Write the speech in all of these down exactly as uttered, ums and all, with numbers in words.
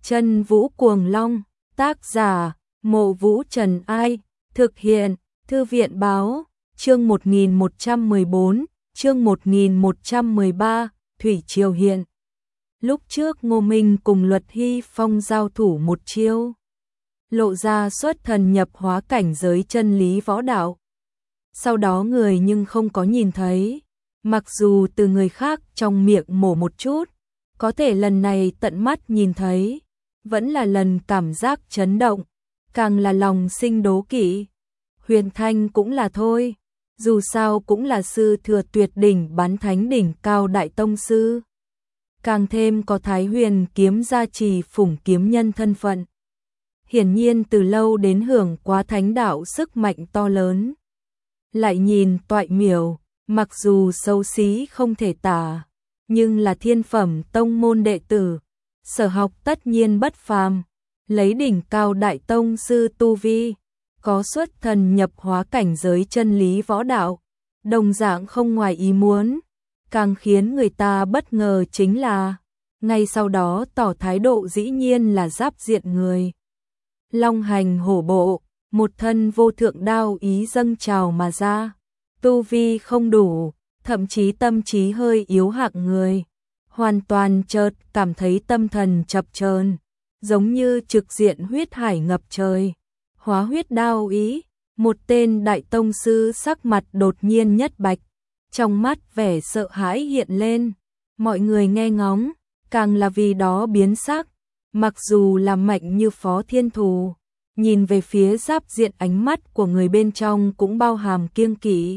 Chân Vũ Cuồng Long, tác giả, Mộ Vũ Trần Ai, thực hiện, Thư viện Báo, chương một nghìn một trăm mười bốn, chương một nghìn một trăm mười ba, Thủy Triều Hiện. Lúc trước Ngô Minh cùng Luật Hy Phong giao thủ một chiêu, lộ ra xuất thần nhập hóa cảnh giới chân lý võ đạo. Sau đó người nhưng không có nhìn thấy, mặc dù từ người khác trong miệng mổ một chút, có thể lần này tận mắt nhìn thấy, vẫn là lần cảm giác chấn động, càng là lòng sinh đố kỵ. Huyền Thanh cũng là thôi, dù sao cũng là sư thừa tuyệt đỉnh bán thánh đỉnh cao đại tông sư. Càng thêm có Thái Huyền kiếm gia trì phủng kiếm nhân thân phận. Hiển nhiên từ lâu đến hưởng quá thánh đạo sức mạnh to lớn. Lại nhìn Toại Miểu, mặc dù xấu xí không thể tả, nhưng là thiên phẩm tông môn đệ tử, sở học tất nhiên bất phàm, lấy đỉnh cao đại tông sư tu vi, có xuất thần nhập hóa cảnh giới chân lý võ đạo, đồng dạng không ngoài ý muốn. Càng khiến người ta bất ngờ chính là, ngay sau đó tỏ thái độ dĩ nhiên là giáp diện người. Long hành hổ bộ, một thân vô thượng đao ý dâng trào mà ra, tu vi không đủ, thậm chí tâm trí hơi yếu hạng người, hoàn toàn chợt cảm thấy tâm thần chập chờn, giống như trực diện huyết hải ngập trời. Hóa huyết đao ý, một tên đại tông sư sắc mặt đột nhiên nhất bạch, trong mắt vẻ sợ hãi hiện lên, mọi người nghe ngóng, càng là vì đó biến sắc, mặc dù là mạnh như Phó Thiên Thù, nhìn về phía giáp diện ánh mắt của người bên trong cũng bao hàm kiêng kỵ.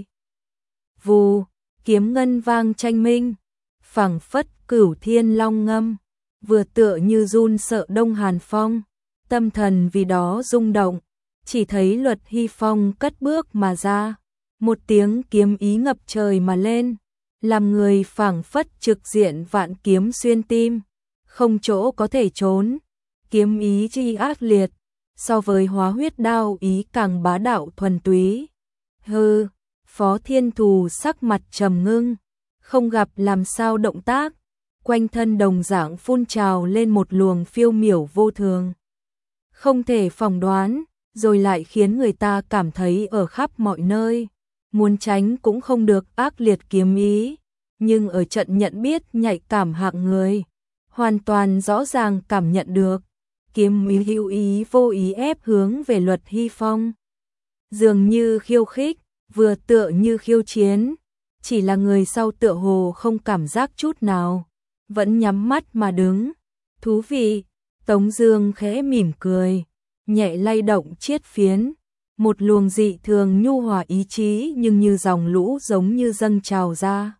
Vù, kiếm ngân vang tranh minh, phảng phất cửu thiên long ngâm, vừa tựa như run sợ đông hàn phong, tâm thần vì đó rung động, chỉ thấy Luật Hy Phong cất bước mà ra, một tiếng kiếm ý ngập trời mà lên, làm người phảng phất trực diện vạn kiếm xuyên tim, không chỗ có thể trốn, kiếm ý chi ác liệt, so với hóa huyết đao ý càng bá đạo thuần túy. Hừ, Phó Thiên Thù sắc mặt trầm ngưng, không gặp làm sao động tác, quanh thân đồng dạng phun trào lên một luồng phiêu miểu vô thường, không thể phỏng đoán, rồi lại khiến người ta cảm thấy ở khắp mọi nơi, muốn tránh cũng không được ác liệt kiếm ý, nhưng ở trận nhận biết nhạy cảm hạng người, hoàn toàn rõ ràng cảm nhận được, kiếm ý hữu ý vô ý ép hướng về Luật Hy Phong. Dường như khiêu khích, vừa tựa như khiêu chiến, chỉ là người sau tựa hồ không cảm giác chút nào, vẫn nhắm mắt mà đứng. Thú vị, Tống Dương khẽ mỉm cười, nhẹ lay động chiết phiến, một luồng dị thường nhu hòa ý chí nhưng như dòng lũ giống như dâng trào ra,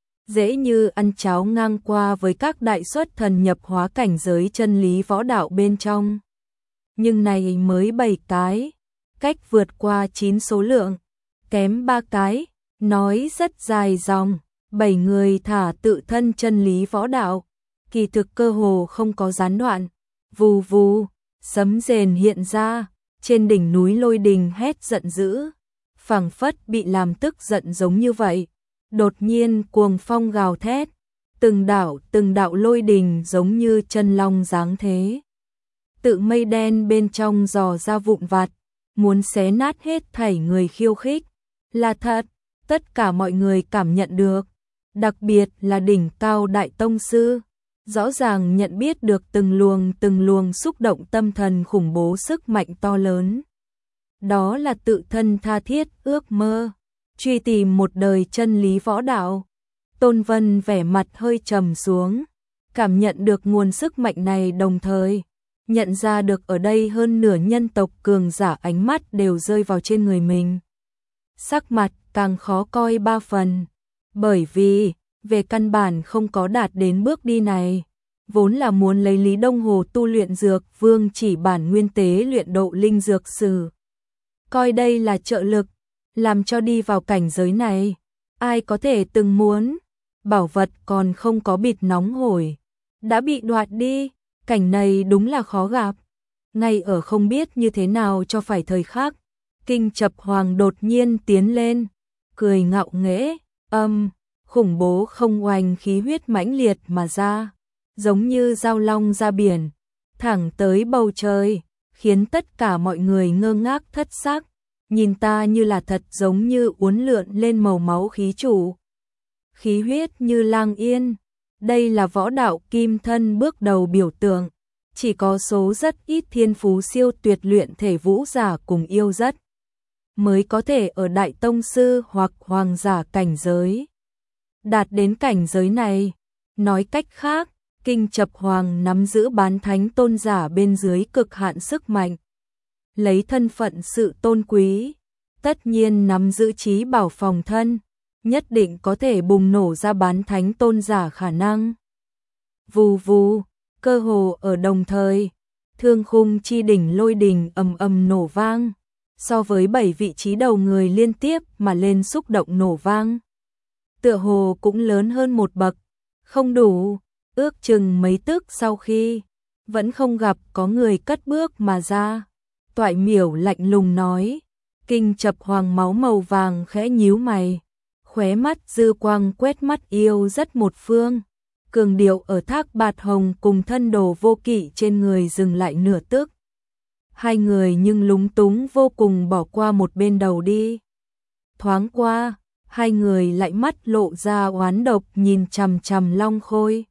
dễ như ăn cháo ngang qua với các đại xuất thần nhập hóa cảnh giới chân lý võ đạo bên trong. Nhưng này mới bảy cái, cách vượt qua chín số lượng, kém ba cái, nói rất dài dòng, bảy người thả tự thân chân lý võ đạo, kỳ thực cơ hồ không có gián đoạn. Vù vù, sấm rền hiện ra, trên đỉnh núi lôi đình hét giận dữ, phảng phất bị làm tức giận giống như vậy. Đột nhiên cuồng phong gào thét, từng đạo từng đạo lôi đình giống như chân long giáng thế. Tự mây đen bên trong dò ra vụn vặt, muốn xé nát hết thảy người khiêu khích. Là thật, tất cả mọi người cảm nhận được, đặc biệt là đỉnh cao đại tông sư, rõ ràng nhận biết được từng luồng từng luồng xúc động tâm thần khủng bố sức mạnh to lớn. Đó là tự thân tha thiết ước mơ, truy tìm một đời chân lý võ đạo. Tôn Vân vẻ mặt hơi trầm xuống, cảm nhận được nguồn sức mạnh này, đồng thời nhận ra được ở đây hơn nửa nhân tộc cường giả ánh mắt đều rơi vào trên người mình. Sắc mặt càng khó coi ba phần, bởi vì về căn bản không có đạt đến bước đi này, vốn là muốn lấy Lý Đông Hồ tu luyện dược vương chỉ bản nguyên tế luyện độ linh dược sử, coi đây là trợ lực, làm cho đi vào cảnh giới này. Ai có thể từng muốn, bảo vật còn không có bịt nóng hổi, đã bị đoạt đi, cảnh này đúng là khó gặp. Ngay ở không biết như thế nào cho phải thời khắc, Kinh Chập Hoàng đột nhiên tiến lên, cười ngạo nghễ, âm, khủng bố không oanh khí huyết mãnh liệt mà ra, giống như dao long ra biển, thẳng tới bầu trời, khiến tất cả mọi người ngơ ngác thất sắc, nhìn ta như là thật giống như uốn lượn lên màu máu khí chủ. Khí huyết như lang yên, đây là võ đạo kim thân bước đầu biểu tượng, chỉ có số rất ít thiên phú siêu tuyệt luyện thể vũ giả cùng yêu rất mới có thể ở đại tông sư hoặc hoàng giả cảnh giới đạt đến cảnh giới này. Nói cách khác, Kinh Chập Hoàng nắm giữ bán thánh tôn giả bên dưới cực hạn sức mạnh. Lấy thân phận sự tôn quý, tất nhiên nắm giữ trí bảo phòng thân, nhất định có thể bùng nổ ra bán thánh tôn giả khả năng. Vù vù, cơ hồ ở đồng thời, thương khung chi đỉnh lôi đỉnh ầm ầm nổ vang, so với bảy vị trí đầu người liên tiếp mà lên xúc động nổ vang. Tựa hồ cũng lớn hơn một bậc, không đủ, ước chừng mấy tức sau khi, vẫn không gặp có người cất bước mà ra. Toại Miểu lạnh lùng nói, Kinh Chập Hoàng máu màu vàng khẽ nhíu mày, khóe mắt dư quang quét mắt yêu rất một phương, cường điệu ở Thác Bạt Hồng cùng thân đồ vô kỵ trên người dừng lại nửa tức. Hai người nhưng lúng túng vô cùng bỏ qua một bên đầu đi. Thoáng qua, hai người lại mắt lộ ra oán độc nhìn chằm chằm Long Khôi.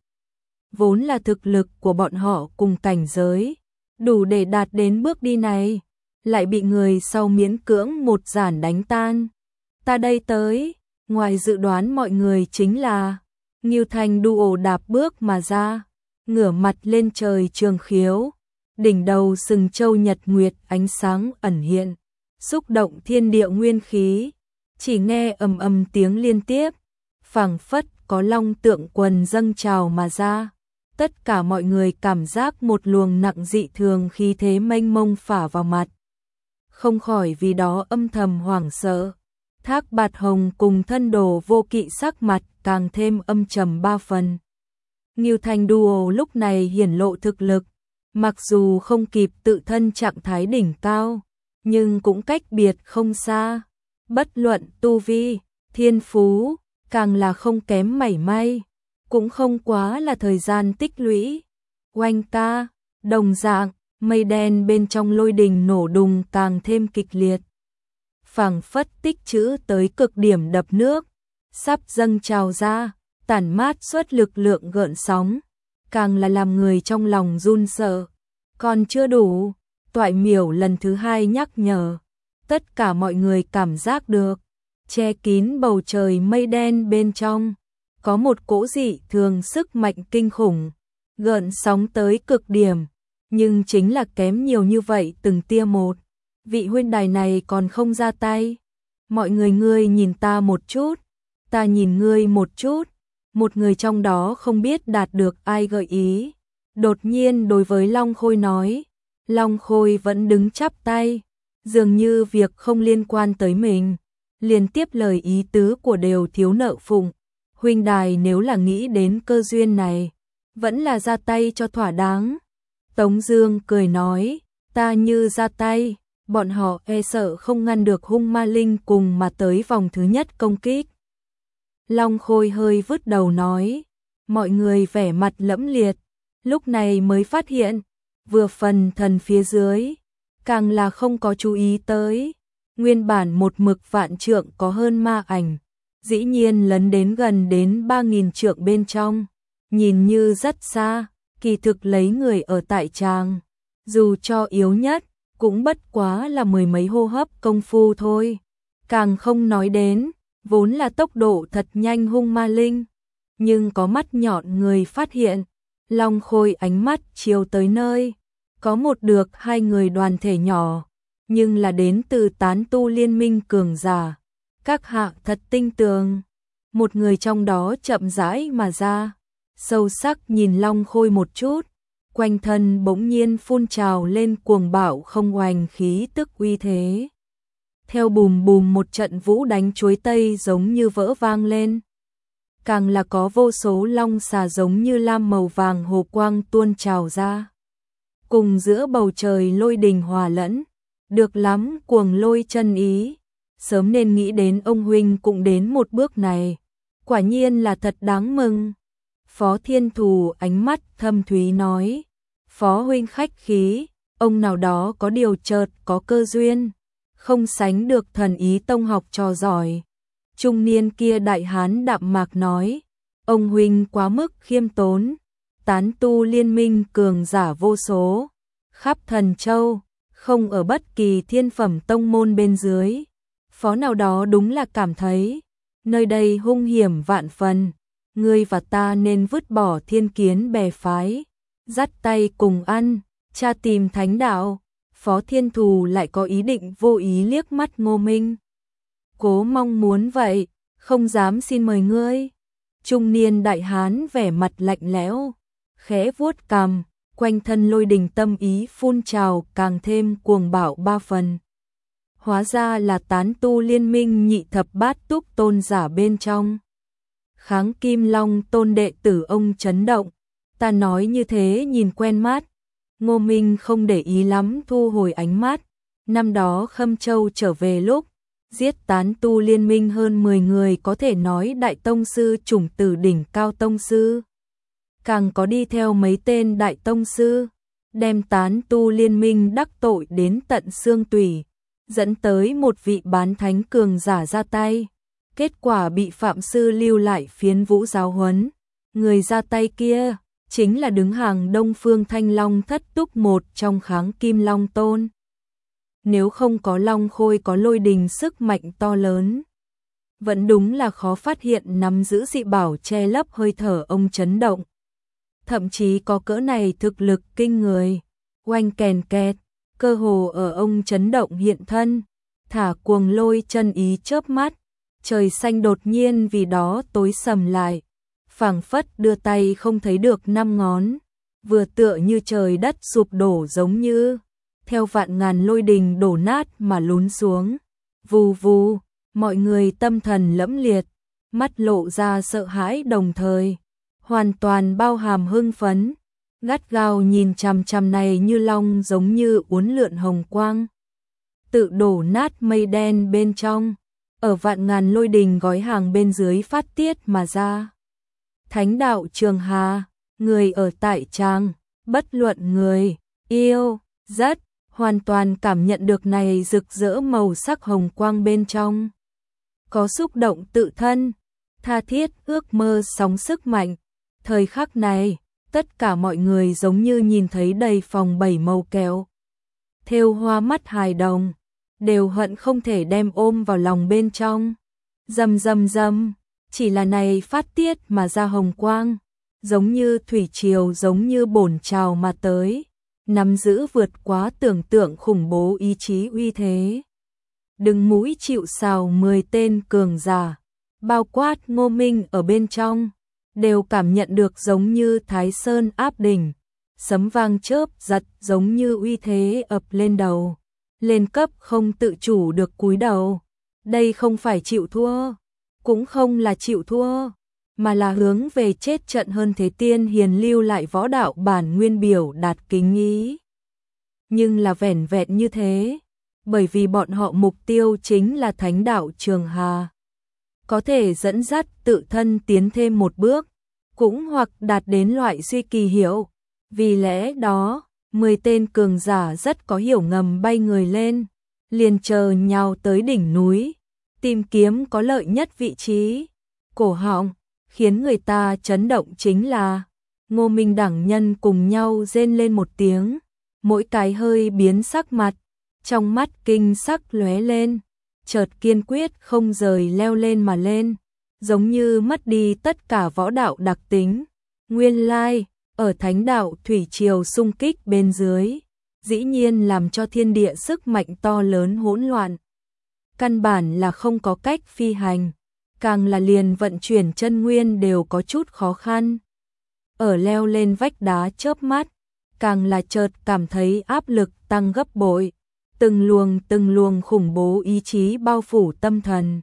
Vốn là thực lực của bọn họ cùng cảnh giới, đủ để đạt đến bước đi này, lại bị người sau miễn cưỡng một giản đánh tan. Ta đây tới, ngoài dự đoán mọi người chính là Ngưu Thanh đu ổ đạp bước mà ra, ngửa mặt lên trời trường khiếu, đỉnh đầu sừng châu nhật nguyệt ánh sáng ẩn hiện, xúc động thiên địa nguyên khí, chỉ nghe ầm ầm tiếng liên tiếp, phảng phất có long tượng quần dâng trào mà ra. Tất cả mọi người cảm giác một luồng nặng dị thường khí thế mênh mông phả vào mặt, không khỏi vì đó âm thầm hoảng sợ. Thác Bạt Hồng cùng thân đồ vô kỵ sắc mặt càng thêm âm trầm ba phần. Ngưu Thanh Duo lúc này hiển lộ thực lực, mặc dù không kịp tự thân trạng thái đỉnh cao, nhưng cũng cách biệt không xa. Bất luận tu vi, thiên phú, càng là không kém mảy may, cũng không quá là thời gian tích lũy. Oanh ca, đồng dạng, mây đen bên trong lôi đình nổ đùng càng thêm kịch liệt. Phảng phất tích trữ tới cực điểm đập nước, sắp dâng trào ra, tản mát xuất lực lượng gợn sóng, càng là làm người trong lòng run sợ. Còn chưa đủ, Toại Miểu lần thứ hai nhắc nhở, tất cả mọi người cảm giác được, che kín bầu trời mây đen bên trong, có một cỗ dị thường sức mạnh kinh khủng, gợn sóng tới cực điểm, nhưng chính là kém nhiều như vậy từng tia một. Vị huynh đài này còn không ra tay. Mọi người ngươi nhìn ta một chút, ta nhìn ngươi một chút. Một người trong đó không biết đạt được ai gợi ý, đột nhiên đối với Long Khôi nói. Long Khôi vẫn đứng chắp tay, dường như việc không liên quan tới mình, liền tiếp lời ý tứ của đều thiếu nợ phụng. Huynh đài nếu là nghĩ đến cơ duyên này, vẫn là ra tay cho thỏa đáng. Tống Dương cười nói, ta như ra tay, bọn họ e sợ không ngăn được hung ma linh cùng mà tới vòng thứ nhất công kích. Long Khôi hơi vứt đầu nói, mọi người vẻ mặt lẫm liệt, lúc này mới phát hiện, vừa phần thần phía dưới, càng là không có chú ý tới, nguyên bản một mực vạn trượng có hơn ma ảnh, dĩ nhiên lấn đến gần đến ba nghìn trượng bên trong, nhìn như rất xa, kỳ thực lấy người ở tại tràng, dù cho yếu nhất, cũng bất quá là mười mấy hô hấp công phu thôi, càng không nói đến, vốn là tốc độ thật nhanh hung ma linh, nhưng có mắt nhọn người phát hiện, Long Khôi ánh mắt chiếu tới nơi, có một được hai người đoàn thể nhỏ, nhưng là đến từ tán tu liên minh cường giả, các hạ thật tinh tường, một người trong đó chậm rãi mà ra, sâu sắc nhìn Long Khôi một chút, quanh thân bỗng nhiên phun trào lên cuồng bạo không oanh khí tức uy thế. Theo bùm bùm một trận vũ đánh chuối tây giống như vỡ vang lên. Càng là có vô số long xà giống như lam màu vàng hồ quang tuôn trào ra. Cùng giữa bầu trời lôi đình hòa lẫn, được lắm cuồng lôi chân ý. Sớm nên nghĩ đến ông huynh cũng đến một bước này. Quả nhiên là thật đáng mừng. Phó Thiên Thù ánh mắt thâm thúy nói. Phó huynh khách khí, ông nào đó có điều chợt có cơ duyên, không sánh được thần ý tông học trò giỏi. Trung niên kia đại hán đạm mạc nói, ông huynh quá mức khiêm tốn, tán tu liên minh cường giả vô số, khắp thần châu, không ở bất kỳ thiên phẩm tông môn bên dưới. Phó nào đó đúng là cảm thấy, nơi đây hung hiểm vạn phần, ngươi và ta nên vứt bỏ thiên kiến bè phái, dắt tay cùng ăn, tra tìm thánh đạo. Phó Thiên Thù lại có ý định vô ý liếc mắt Ngô Minh. Cố mong muốn vậy, không dám xin mời ngươi. Trung niên đại hán vẻ mặt lạnh lẽo, khẽ vuốt cằm, quanh thân lôi đình tâm ý phun trào càng thêm cuồng bạo ba phần. Hóa ra là tán tu liên minh nhị thập bát túc tôn giả bên trong. Kháng Kim Long tôn đệ tử ông chấn động, ta nói như thế nhìn quen mắt. Ngô Minh không để ý lắm thu hồi ánh mắt, năm đó Khâm Châu trở về lúc, giết tán tu liên minh hơn mười người có thể nói đại tông sư chủng tử đỉnh cao tông sư. Càng có đi theo mấy tên đại tông sư, đem tán tu liên minh đắc tội đến tận xương tủy, dẫn tới một vị bán thánh cường giả ra tay. Kết quả bị phạm sư lưu lại phiến vũ giáo huấn, người ra tay kia chính là đứng hàng Đông Phương Thanh Long thất túc một trong Kháng Kim Long Tôn. Nếu không có Long Khôi có lôi đình sức mạnh to lớn, vẫn đúng là khó phát hiện nắm giữ dị bảo che lấp hơi thở ông chấn động. Thậm chí có cỡ này thực lực kinh người, oanh kèn kẹt, cơ hồ ở ông chấn động hiện thân, thả cuồng lôi chân ý chớp mắt, trời xanh đột nhiên vì đó tối sầm lại. Phảng phất đưa tay không thấy được năm ngón, vừa tựa như trời đất sụp đổ giống như theo vạn ngàn lôi đình đổ nát mà lún xuống. Vù vù, mọi người tâm thần lẫm liệt, mắt lộ ra sợ hãi đồng thời, hoàn toàn bao hàm hưng phấn, gắt gao nhìn chằm chằm này như long giống như uốn lượn hồng quang. Tự đổ nát mây đen bên trong, ở vạn ngàn lôi đình gói hàng bên dưới phát tiết mà ra. Thánh đạo Trường Hà, người ở tại trang, bất luận người, yêu, rất, hoàn toàn cảm nhận được này rực rỡ màu sắc hồng quang bên trong. Có xúc động tự thân, tha thiết ước mơ sóng sức mạnh. Thời khắc này, tất cả mọi người giống như nhìn thấy đầy phòng bảy màu kẹo. Thêu hoa mắt hài đồng, đều hận không thể đem ôm vào lòng bên trong. Rầm rầm rầm. Chỉ là này phát tiết mà ra hồng quang, giống như thủy triều giống như bổn trào mà tới, nắm giữ vượt quá tưởng tượng khủng bố ý chí uy thế. Đứng mũi chịu sào mười tên cường giả, bao quát Ngô Minh ở bên trong, đều cảm nhận được giống như Thái Sơn áp đỉnh, sấm vang chớp giật giống như uy thế ập lên đầu, lên cấp không tự chủ được cúi đầu. Đây không phải chịu thua, cũng không là chịu thua, mà là hướng về chết trận hơn thế tiên hiền lưu lại võ đạo bản nguyên biểu đạt kính ý. Nhưng là vẻn vẹn như thế, bởi vì bọn họ mục tiêu chính là thánh đạo Trường Hà. Có thể dẫn dắt tự thân tiến thêm một bước, cũng hoặc đạt đến loại suy kỳ hiệu. Vì lẽ đó, mười tên cường giả rất có hiểu ngầm bay người lên, liền chờ nhau tới đỉnh núi, tìm kiếm có lợi nhất vị trí. Cổ họng, khiến người ta chấn động chính là Ngô Minh đẳng nhân cùng nhau rên lên một tiếng, mỗi cái hơi biến sắc mặt, trong mắt kinh sắc lóe lên, chợt kiên quyết không rời leo lên mà lên, giống như mất đi tất cả võ đạo đặc tính. Nguyên lai, ở thánh đạo thủy triều xung kích bên dưới, dĩ nhiên làm cho thiên địa sức mạnh to lớn hỗn loạn. Căn bản là không có cách phi hành, càng là liền vận chuyển chân nguyên đều có chút khó khăn. Ở leo lên vách đá chớp mắt, càng là chợt cảm thấy áp lực tăng gấp bội, từng luồng từng luồng khủng bố ý chí bao phủ tâm thần.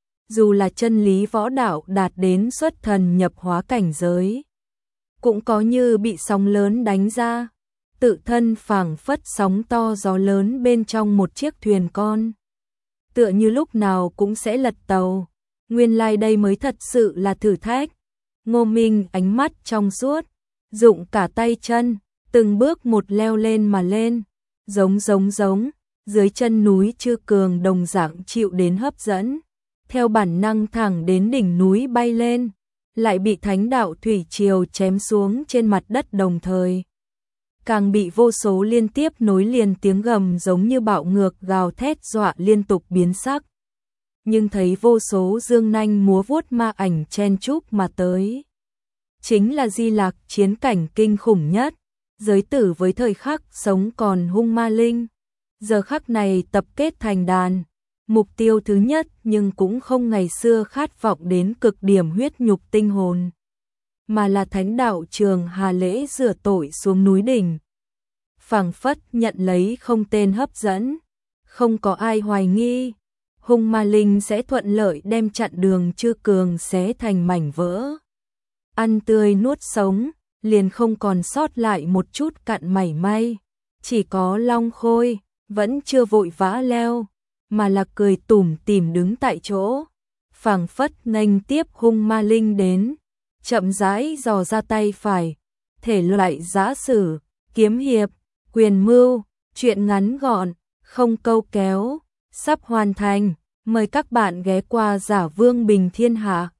Dù là chân lý võ đạo đạt đến xuất thần nhập hóa cảnh giới, cũng có như bị sóng lớn đánh ra, tự thân phảng phất sóng to gió lớn bên trong một chiếc thuyền con. Tựa như lúc nào cũng sẽ lật tàu, nguyên lai like đây mới thật sự là thử thách. Ngô Minh ánh mắt trong suốt, dụng cả tay chân, từng bước một leo lên mà lên, giống giống giống, dưới chân núi Chư Cường đồng dạng chịu đến hấp dẫn, theo bản năng thẳng đến đỉnh núi bay lên, lại bị thánh đạo thủy triều chém xuống trên mặt đất đồng thời. Càng bị vô số liên tiếp nối liền tiếng gầm giống như bạo ngược gào thét dọa liên tục biến sắc. Nhưng thấy vô số dương nanh múa vuốt ma ảnh chen chúc mà tới. Chính là Di Lạc chiến cảnh kinh khủng nhất, giới tử với thời khắc sống còn hung ma linh. Giờ khắc này tập kết thành đàn, mục tiêu thứ nhất nhưng cũng không ngày xưa khát vọng đến cực điểm huyết nhục tinh hồn, mà là thánh đạo Trường Hà lễ rửa tội xuống núi đỉnh. Phảng phất nhận lấy không tên hấp dẫn, không có ai hoài nghi, hung ma linh sẽ thuận lợi đem chặn đường Chư Cường xé thành mảnh vỡ. Ăn tươi nuốt sống, liền không còn sót lại một chút cặn mảy may, chỉ có Long Khôi vẫn chưa vội vã leo, mà là cười tủm tỉm đứng tại chỗ, phảng phất nghênh tiếp hung ma linh đến, chậm rãi dò ra tay phải, thể loại giã sử, kiếm hiệp, quyền mưu, chuyện ngắn gọn, không câu kéo, sắp hoàn thành, mời các bạn ghé qua Giả Vương Bình Thiên Hạ.